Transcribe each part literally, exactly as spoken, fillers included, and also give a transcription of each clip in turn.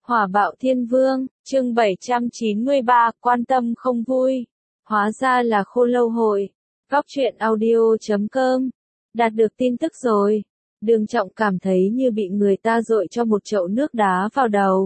Hỏa bạo thiên vương, chương bảy trăm chín mươi ba, quan tâm không vui. Hóa ra là Khô Lâu Hội. Góc truyện audio chấm com. Đạt được tin tức rồi. Đường Trọng cảm thấy như bị người ta dội cho một chậu nước đá vào đầu.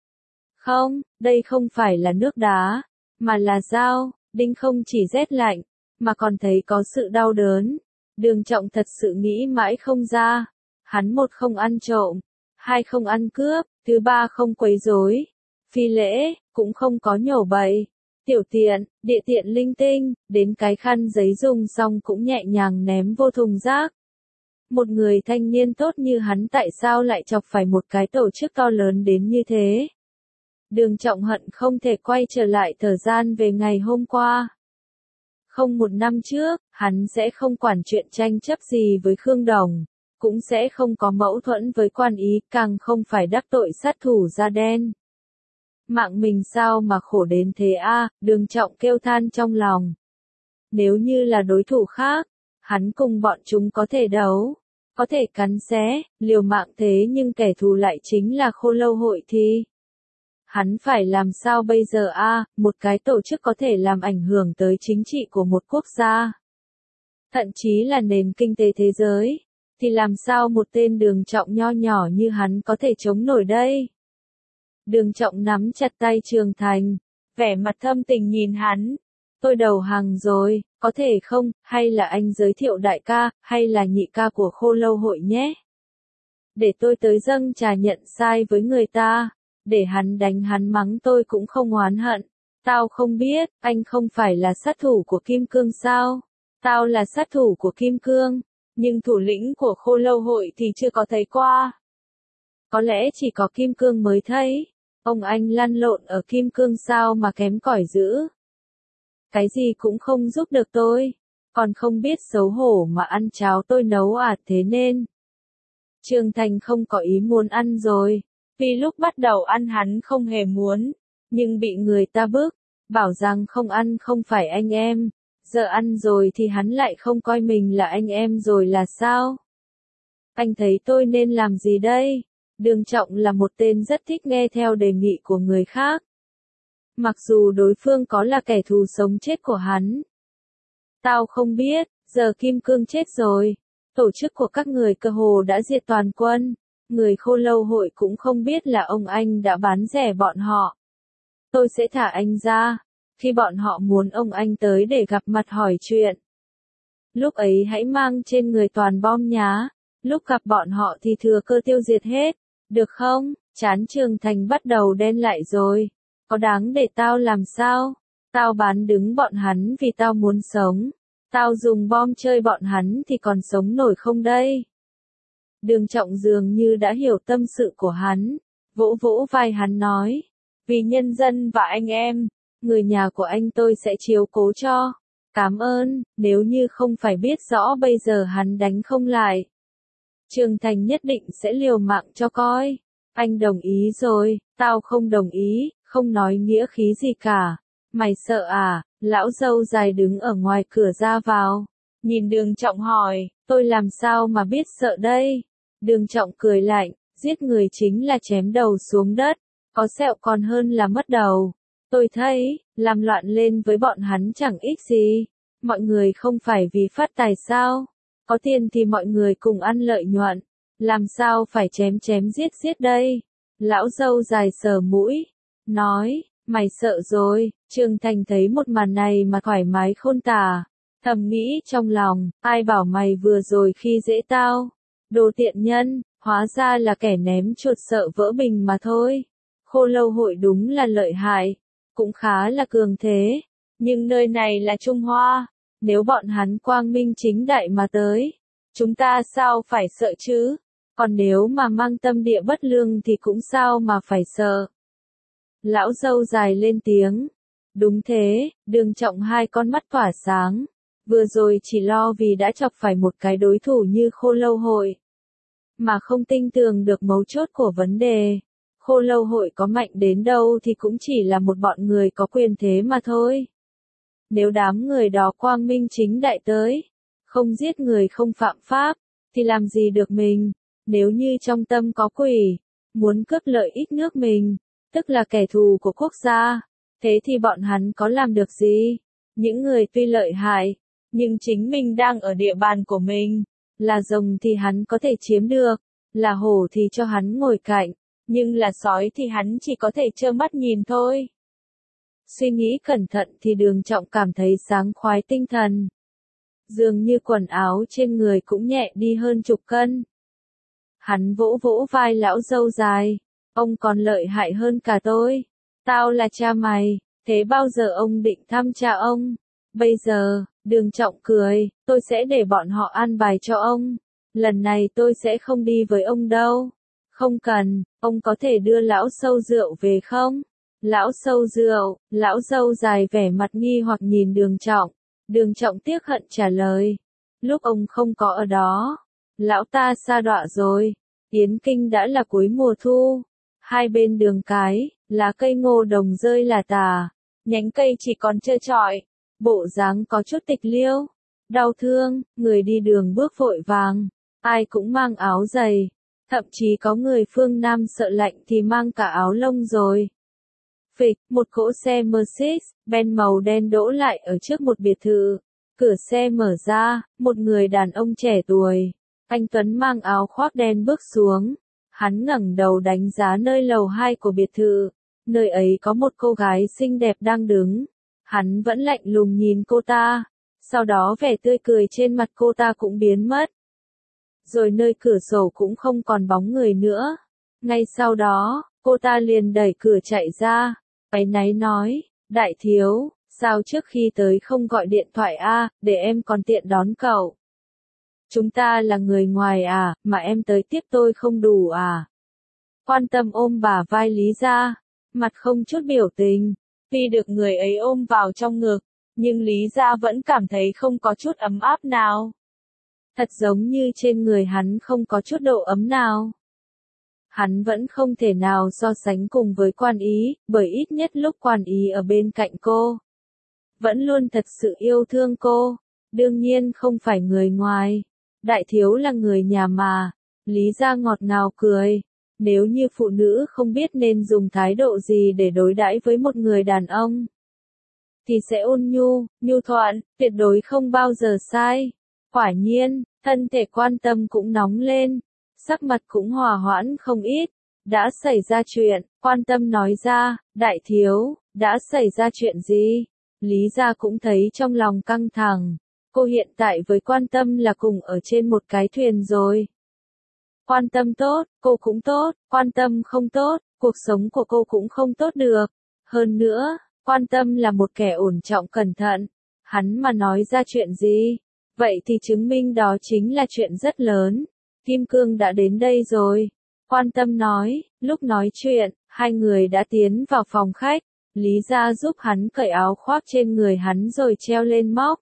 Không, đây không phải là nước đá, mà là dao. Đinh không chỉ rét lạnh, mà còn thấy có sự đau đớn. Đường Trọng thật sự nghĩ mãi không ra. Hắn một không ăn trộm, hai không ăn cướp, thứ ba không quấy rối, phi lễ, cũng không có nhổ bậy, tiểu tiện, địa tiện linh tinh, đến cái khăn giấy dùng xong cũng nhẹ nhàng ném vô thùng rác. Một người thanh niên tốt như hắn tại sao lại chọc phải một cái tổ chức to lớn đến như thế? Đường Trọng hận không thể quay trở lại thời gian về ngày hôm qua. Không một năm trước, hắn sẽ không quản chuyện tranh chấp gì với Khương Đồng, cũng sẽ không có mâu thuẫn với Quan Ý, càng không phải đắc tội sát thủ da đen. Mạng mình sao mà khổ đến thế a, à, Đường Trọng kêu than trong lòng. Nếu như là đối thủ khác, hắn cùng bọn chúng có thể đấu, có thể cắn xé, liều mạng thế nhưng kẻ thù lại chính là Khô Lâu Hội thì hắn phải làm sao bây giờ a, à, một cái tổ chức có thể làm ảnh hưởng tới chính trị của một quốc gia, thậm chí là nền kinh tế thế giới, thì làm sao một tên Đường Trọng nho nhỏ như hắn có thể chống nổi đây? Đường Trọng nắm chặt tay Trường Thành, vẻ mặt thâm tình nhìn hắn. Tôi đầu hàng rồi, có thể không, hay là anh giới thiệu đại ca, hay là nhị ca của Khô Lâu Hội nhé? Để tôi tới dâng trà nhận sai với người ta, để hắn đánh hắn mắng tôi cũng không oán hận. Tao không biết, anh không phải là sát thủ của Kim Cương sao? Tao là sát thủ của Kim Cương, nhưng thủ lĩnh của Khô Lâu Hội thì chưa có thấy qua. Có lẽ chỉ có Kim Cương mới thấy. Ông anh lăn lộn ở Kim Cương sao mà kém cỏi dữ. Cái gì cũng không giúp được tôi, còn không biết xấu hổ mà ăn cháo tôi nấu à, thế nên Trường Thành không có ý muốn ăn rồi, vì lúc bắt đầu ăn hắn không hề muốn, nhưng bị người ta bức, bảo rằng không ăn không phải anh em, giờ ăn rồi thì hắn lại không coi mình là anh em rồi là sao? Anh thấy tôi nên làm gì đây? Đường Trọng là một tên rất thích nghe theo đề nghị của người khác. Mặc dù đối phương có là kẻ thù sống chết của hắn. Tao không biết, giờ Kim Cương chết rồi. Tổ chức của các người cơ hồ đã diệt toàn quân. Người Khô Lâu Hội cũng không biết là ông anh đã bán rẻ bọn họ. Tôi sẽ thả anh ra, khi bọn họ muốn ông anh tới để gặp mặt hỏi chuyện. Lúc ấy hãy mang trên người toàn bom nhá. Lúc gặp bọn họ thì thừa cơ tiêu diệt hết. Được không? Trán Trường Thành bắt đầu đen lại rồi. Có đáng để tao làm sao? Tao bán đứng bọn hắn vì tao muốn sống. Tao dùng bom chơi bọn hắn thì còn sống nổi không đây? Đường Trọng dường như đã hiểu tâm sự của hắn. Vỗ vỗ vai hắn nói. Vì nhân dân và anh em, người nhà của anh tôi sẽ chiếu cố cho. Cảm ơn, nếu như không phải biết rõ bây giờ hắn đánh không lại. Trường Thành nhất định sẽ liều mạng cho coi. Anh đồng ý rồi, tao không đồng ý, không nói nghĩa khí gì cả. Mày sợ à? Lão dâu dài đứng ở ngoài cửa ra vào. Nhìn Đường Trọng hỏi, tôi làm sao mà biết sợ đây? Đường Trọng cười lạnh, giết người chính là chém đầu xuống đất, có sẹo còn hơn là mất đầu. Tôi thấy, làm loạn lên với bọn hắn chẳng ích gì. Mọi người không phải vì phát tài sao? Có tiền thì mọi người cùng ăn lợi nhuận, làm sao phải chém chém giết giết đây? Lão dâu dài sờ mũi, nói, mày sợ rồi. Trường Thành thấy một màn này mà thoải mái khôn tả, thầm nghĩ trong lòng, ai bảo mày vừa rồi khi dễ tao, đồ tiện nhân, hóa ra là kẻ ném chuột sợ vỡ bình mà thôi. Khô Lâu Hội đúng là lợi hại, cũng khá là cường thế, nhưng nơi này là Trung Hoa. Nếu bọn hắn quang minh chính đại mà tới, chúng ta sao phải sợ chứ? Còn nếu mà mang tâm địa bất lương thì cũng sao mà phải sợ? Lão dâu dài lên tiếng. Đúng thế, Đường Trọng hai con mắt tỏa sáng. Vừa rồi chỉ lo vì đã chọc phải một cái đối thủ như Khô Lâu Hội, mà không tinh tường được mấu chốt của vấn đề. Khô Lâu Hội có mạnh đến đâu thì cũng chỉ là một bọn người có quyền thế mà thôi. Nếu đám người đó quang minh chính đại tới, không giết người không phạm pháp, thì làm gì được mình? Nếu như trong tâm có quỷ, muốn cướp lợi ích nước mình, tức là kẻ thù của quốc gia. Thế thì bọn hắn có làm được gì? Những người tuy lợi hại, nhưng chính mình đang ở địa bàn của mình, là rồng thì hắn có thể chiếm được, là hổ thì cho hắn ngồi cạnh, nhưng là sói thì hắn chỉ có thể trơ mắt nhìn thôi. Suy nghĩ cẩn thận thì Đường Trọng cảm thấy sáng khoái tinh thần. Dường như quần áo trên người cũng nhẹ đi hơn chục cân. Hắn vỗ vỗ vai lão râu dài, ông còn lợi hại hơn cả tôi. Tao là cha mày, thế bao giờ ông định thăm cha ông? Bây giờ, Đường Trọng cười, tôi sẽ để bọn họ an bài cho ông. Lần này tôi sẽ không đi với ông đâu. Không cần, ông có thể đưa lão sâu rượu về không? Lão sâu rượu, lão râu dài vẻ mặt nghi hoặc nhìn Đường Trọng. Đường Trọng tiếc hận trả lời. Lúc ông không có ở đó, lão ta sa đọa rồi. Yến Kinh đã là cuối mùa thu. Hai bên đường cái, lá cây ngô đồng rơi là tả. Nhánh cây chỉ còn trơ trọi. Bộ dáng có chút tịch liêu. Đau thương, người đi đường bước vội vàng. Ai cũng mang áo dày. Thậm chí có người phương Nam sợ lạnh thì mang cả áo lông rồi. Phịch, một cỗ xe Mercedes-Benz màu đen đỗ lại ở trước một biệt thự. Cửa xe mở ra, một người đàn ông trẻ tuổi. Anh Tuấn mang áo khoác đen bước xuống. Hắn ngẩng đầu đánh giá nơi lầu hai của biệt thự. Nơi ấy có một cô gái xinh đẹp đang đứng. Hắn vẫn lạnh lùng nhìn cô ta. Sau đó vẻ tươi cười trên mặt cô ta cũng biến mất. Rồi nơi cửa sổ cũng không còn bóng người nữa. Ngay sau đó, cô ta liền đẩy cửa chạy ra. Áy náy nói, đại thiếu, sao trước khi tới không gọi điện thoại a, để em còn tiện đón cậu. Chúng ta là người ngoài à, mà em tới tiếp tôi không đủ à. Quan Tâm ôm bả vai Lý Gia, mặt không chút biểu tình. Tuy được người ấy ôm vào trong ngực, nhưng Lý Gia vẫn cảm thấy không có chút ấm áp nào. Thật giống như trên người hắn không có chút độ ấm nào. Hắn vẫn không thể nào so sánh cùng với Quan Ý, bởi ít nhất lúc Quan Ý ở bên cạnh cô, vẫn luôn thật sự yêu thương cô. Đương nhiên không phải người ngoài. Đại thiếu là người nhà mà. Lý Gia ngọt ngào cười. Nếu như phụ nữ không biết nên dùng thái độ gì để đối đãi với một người đàn ông, thì sẽ ôn nhu, nhu thuận, tuyệt đối không bao giờ sai. Quả nhiên, thân thể Quan Tâm cũng nóng lên, sắc mặt cũng hòa hoãn không ít. Đã xảy ra chuyện, Quan Tâm nói ra, đại thiếu, đã xảy ra chuyện gì? Lý Gia cũng thấy trong lòng căng thẳng. Cô hiện tại với Quan Tâm là cùng ở trên một cái thuyền rồi. Quan Tâm tốt, cô cũng tốt, Quan Tâm không tốt, cuộc sống của cô cũng không tốt được. Hơn nữa, Quan Tâm là một kẻ ổn trọng cẩn thận. Hắn mà nói ra chuyện gì, vậy thì chứng minh đó chính là chuyện rất lớn. Kim Cương đã đến đây rồi. Quan Tâm nói, lúc nói chuyện, hai người đã tiến vào phòng khách. Lý Gia giúp hắn cởi áo khoác trên người hắn rồi treo lên móc.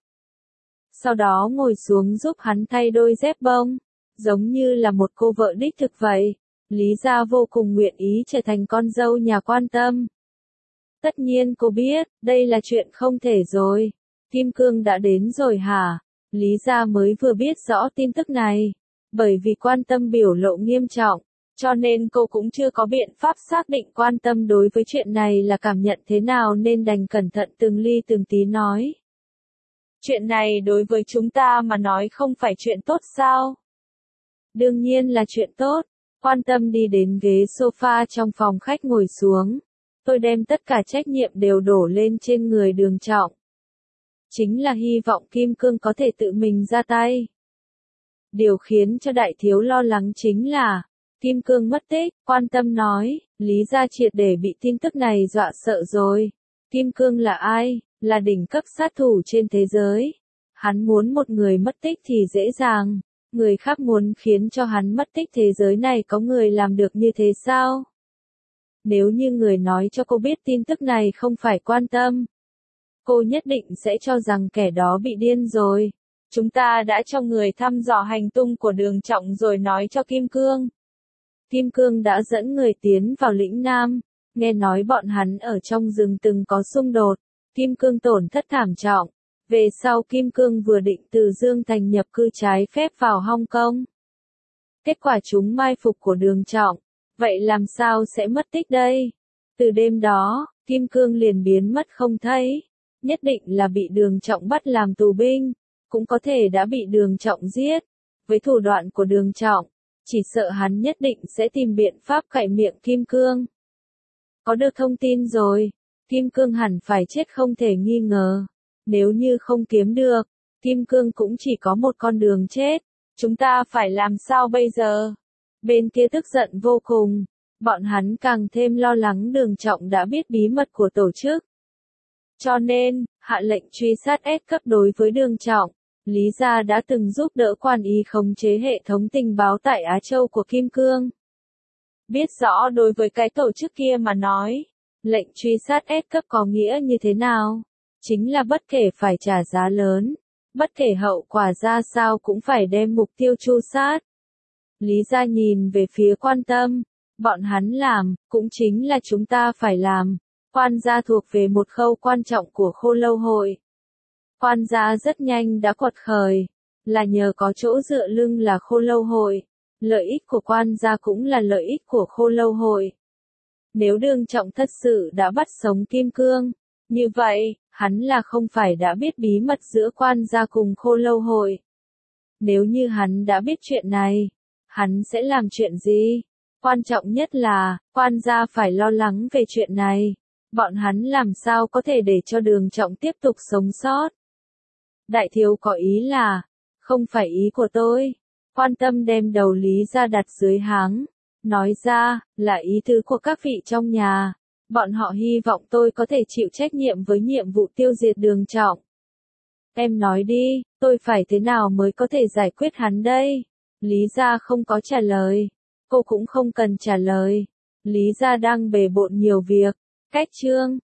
Sau đó ngồi xuống giúp hắn thay đôi dép bông. Giống như là một cô vợ đích thực vậy. Lý Gia vô cùng nguyện ý trở thành con dâu nhà Quan Tâm. Tất nhiên cô biết, đây là chuyện không thể rồi. Kim Cương đã đến rồi hả? Lý Gia mới vừa biết rõ tin tức này. Bởi vì Quan Tâm biểu lộ nghiêm trọng, cho nên cô cũng chưa có biện pháp xác định Quan Tâm đối với chuyện này là cảm nhận thế nào nên đành cẩn thận từng ly từng tí nói. Chuyện này đối với chúng ta mà nói không phải chuyện tốt sao? Đương nhiên là chuyện tốt. Quan Tâm đi đến ghế sofa trong phòng khách ngồi xuống. Tôi đem tất cả trách nhiệm đều đổ lên trên người Đường Trọng. Chính là hy vọng Kim Cương có thể tự mình ra tay. Điều khiến cho đại thiếu lo lắng chính là, Kim Cương mất tích. Quan Tâm nói, Lý Gia triệt để bị tin tức này dọa sợ rồi. Kim Cương là ai? Là đỉnh cấp sát thủ trên thế giới. Hắn muốn một người mất tích thì dễ dàng. Người khác muốn khiến cho hắn mất tích thế giới này có người làm được như thế sao? Nếu như người nói cho cô biết tin tức này không phải Quan Tâm, cô nhất định sẽ cho rằng kẻ đó bị điên rồi. Chúng ta đã cho người thăm dò hành tung của Đường Trọng rồi nói cho Kim Cương. Kim Cương đã dẫn người tiến vào lĩnh Nam. Nghe nói bọn hắn ở trong rừng từng có xung đột. Kim Cương tổn thất thảm trọng. Về sau Kim Cương vừa định từ Dương Thành nhập cư trái phép vào Hong Kong. Kết quả chúng mai phục của Đường Trọng. Vậy làm sao sẽ mất tích đây? Từ đêm đó, Kim Cương liền biến mất không thấy. Nhất định là bị Đường Trọng bắt làm tù binh, cũng có thể đã bị Đường Trọng giết. Với thủ đoạn của Đường Trọng, chỉ sợ hắn nhất định sẽ tìm biện pháp cạy miệng Kim Cương. Có được thông tin rồi, Kim Cương hẳn phải chết không thể nghi ngờ. Nếu như không kiếm được, Kim Cương cũng chỉ có một con đường chết. Chúng ta phải làm sao bây giờ? Bên kia tức giận vô cùng. Bọn hắn càng thêm lo lắng Đường Trọng đã biết bí mật của tổ chức. Cho nên, hạ lệnh truy sát S cấp đối với Đường Trọng. Lý gia đã từng giúp đỡ Quan Ý khống chế hệ thống tình báo tại Á Châu của Kim Cương. Biết rõ đối với cái tổ chức kia mà nói, lệnh truy sát S cấp có nghĩa như thế nào? Chính là bất kể phải trả giá lớn, bất kể hậu quả ra sao cũng phải đem mục tiêu tru sát. Lý gia nhìn về phía Quan Tâm, bọn hắn làm, cũng chính là chúng ta phải làm. Quan gia thuộc về một khâu quan trọng của Khô Lâu Hội. Quan gia rất nhanh đã quật khởi, là nhờ có chỗ dựa lưng là Khô Lâu Hội. Lợi ích của Quan gia cũng là lợi ích của Khô Lâu Hội. Nếu Đường Trọng thật sự đã bắt sống Kim Cương, như vậy, hắn là không phải đã biết bí mật giữa Quan gia cùng Khô Lâu Hội. Nếu như hắn đã biết chuyện này, hắn sẽ làm chuyện gì? Quan trọng nhất là, Quan gia phải lo lắng về chuyện này. Bọn hắn làm sao có thể để cho Đường Trọng tiếp tục sống sót? Đại thiếu có ý là, không phải ý của tôi. Quan Tâm đem đầu Lý ra đặt dưới háng, nói ra, là ý tứ của các vị trong nhà. Bọn họ hy vọng tôi có thể chịu trách nhiệm với nhiệm vụ tiêu diệt Đường Trọng. Em nói đi, tôi phải thế nào mới có thể giải quyết hắn đây? Lý gia không có trả lời. Cô cũng không cần trả lời. Lý gia đang bề bộn nhiều việc. Cách chương